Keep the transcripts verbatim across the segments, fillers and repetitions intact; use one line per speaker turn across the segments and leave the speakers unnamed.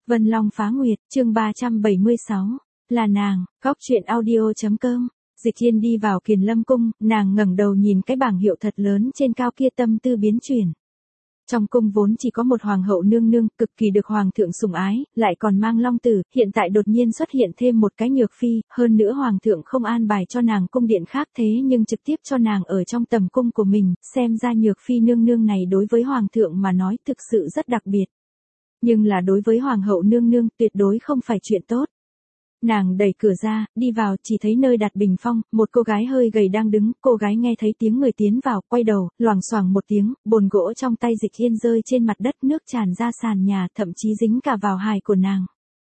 Vân Long Phá Nguyệt, chương ba trăm bảy mươi sáu, là nàng, góc truyện audio.com. Dịch Hiên đi vào Kiền Lâm cung, nàng ngẩng đầu nhìn cái bảng hiệu thật lớn trên cao kia, tâm tư biến chuyển. Trong cung vốn chỉ có một hoàng hậu nương nương, cực kỳ được hoàng thượng sủng ái, lại còn mang long tử, hiện tại đột nhiên xuất hiện thêm một cái nhược phi, hơn nữa hoàng thượng không an bài cho nàng cung điện khác thế nhưng trực tiếp cho nàng ở trong tầm cung của mình, xem ra nhược phi nương nương này đối với hoàng thượng mà nói thực sự rất đặc biệt. Nhưng là đối với hoàng hậu nương nương tuyệt đối không phải chuyện tốt. Nàng đẩy cửa ra, đi vào, chỉ thấy nơi đặt bình phong, một cô gái hơi gầy đang đứng, cô gái nghe thấy tiếng người tiến vào, quay đầu, loảng xoảng một tiếng, bồn gỗ trong tay Dịch Hiên rơi trên mặt đất, nước tràn ra sàn nhà, thậm chí dính cả vào hài của nàng.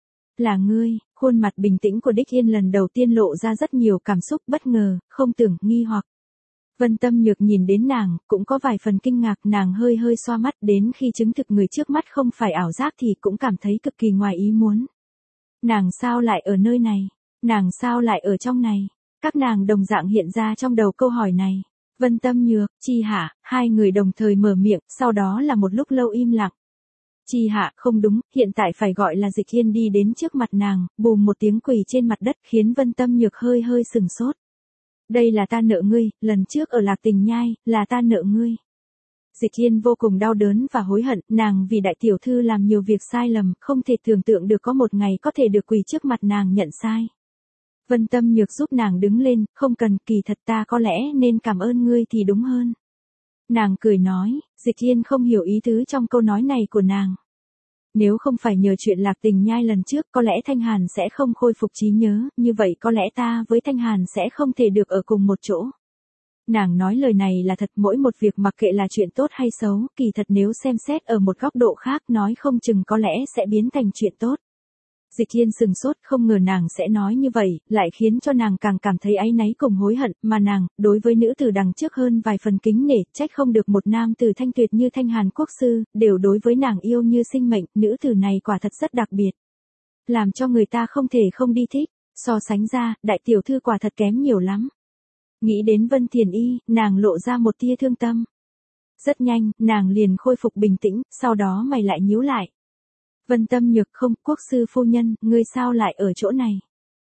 Là ngươi, khuôn mặt bình tĩnh của Đích Hiên lần đầu tiên lộ ra rất nhiều cảm xúc bất ngờ, không tưởng, nghi hoặc. Vân Tâm Nhược nhìn đến nàng, cũng có vài phần kinh ngạc, nàng hơi hơi xoa mắt, đến khi chứng thực người trước mắt không phải ảo giác thì cũng cảm thấy cực kỳ ngoài ý muốn. Nàng sao lại ở nơi này? Nàng sao lại ở trong này? Các nàng đồng dạng hiện ra trong đầu câu hỏi này. Vân Tâm Nhược, Chi Hạ, hai người đồng thời mở miệng, sau đó là một lúc lâu im lặng. Chi Hạ, không đúng, hiện tại phải gọi là Dịch Hiên đi đến trước mặt nàng, bùm một tiếng quỳ trên mặt đất khiến Vân Tâm Nhược hơi hơi sừng sốt. Đây là ta nợ ngươi, lần trước ở Lạc Tình Nhai, là ta nợ ngươi. Dịch Hiên vô cùng đau đớn và hối hận, nàng vì đại tiểu thư làm nhiều việc sai lầm, không thể tưởng tượng được có một ngày có thể được quỳ trước mặt nàng nhận sai. Vân Tâm Nhược giúp nàng đứng lên, không cần, kỳ thật ta có lẽ nên cảm ơn ngươi thì đúng hơn. Nàng cười nói, Dịch Hiên không hiểu ý tứ trong câu nói này của nàng. Nếu không phải nhờ chuyện Lạc Tình Nhai lần trước, có lẽ Thanh Hàn sẽ không khôi phục trí nhớ, như vậy có lẽ ta với Thanh Hàn sẽ không thể được ở cùng một chỗ. Nàng nói lời này là thật, mỗi một việc mặc kệ là chuyện tốt hay xấu, kỳ thật nếu xem xét ở một góc độ khác nói không chừng có lẽ sẽ biến thành chuyện tốt. Dịch Hiên sừng sốt, không ngờ nàng sẽ nói như vậy, lại khiến cho nàng càng cảm thấy áy náy cùng hối hận, mà nàng, đối với nữ tử đằng trước hơn vài phần kính nể, trách không được một nam tử thanh tuyệt như Thanh Hàn quốc sư, đều đối với nàng yêu như sinh mệnh, nữ tử này quả thật rất đặc biệt. Làm cho người ta không thể không đi thích, so sánh ra, đại tiểu thư quả thật kém nhiều lắm. Nghĩ đến Vân Thiền Y, nàng lộ ra một tia thương tâm. Rất nhanh, nàng liền khôi phục bình tĩnh, sau đó mày lại nhíu lại. Vân Tâm Nhược, không, quốc sư phu nhân, ngươi sao lại ở chỗ này?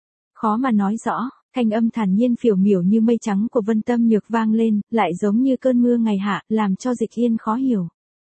Khó mà nói rõ, thanh âm thản nhiên phiểu miểu như mây trắng của Vân Tâm Nhược vang lên, lại giống như cơn mưa ngày hạ, làm cho Dịch Hiên khó hiểu.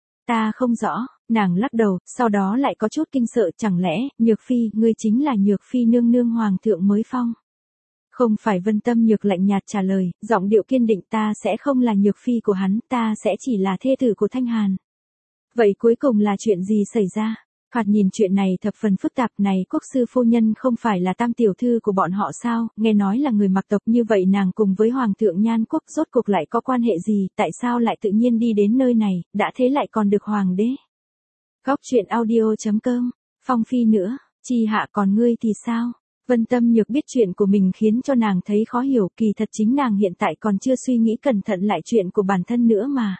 Ta không rõ, nàng lắc đầu, sau đó lại có chút kinh sợ, chẳng lẽ, Nhược Phi, ngươi chính là Nhược Phi nương nương hoàng thượng mới phong? Không phải. Vân Tâm Nhược lạnh nhạt trả lời, giọng điệu kiên định, ta sẽ không là nhược phi của hắn, ta sẽ chỉ là thê tử của Thanh Hàn. Vậy cuối cùng là chuyện gì xảy ra? Thoạt nhìn chuyện này thập phần phức tạp, này quốc sư phu nhân không phải là tam tiểu thư của bọn họ sao, nghe nói là người mặc tộc, như vậy nàng cùng với hoàng thượng Nhan Quốc rốt cuộc lại có quan hệ gì, tại sao lại tự nhiên đi đến nơi này, đã thế lại còn được hoàng đế. Góc truyện audio.com, Phong Phi nữa, Chi Hạ, còn ngươi thì sao? Vân Tâm Nhược biết chuyện của mình khiến cho nàng thấy khó hiểu, kỳ thật chính nàng hiện tại còn chưa suy nghĩ cẩn thận lại chuyện của bản thân nữa mà.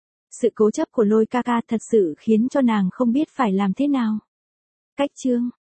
Sự cố chấp của Lôi ca ca thật sự khiến cho nàng không biết phải làm thế nào. Cách chương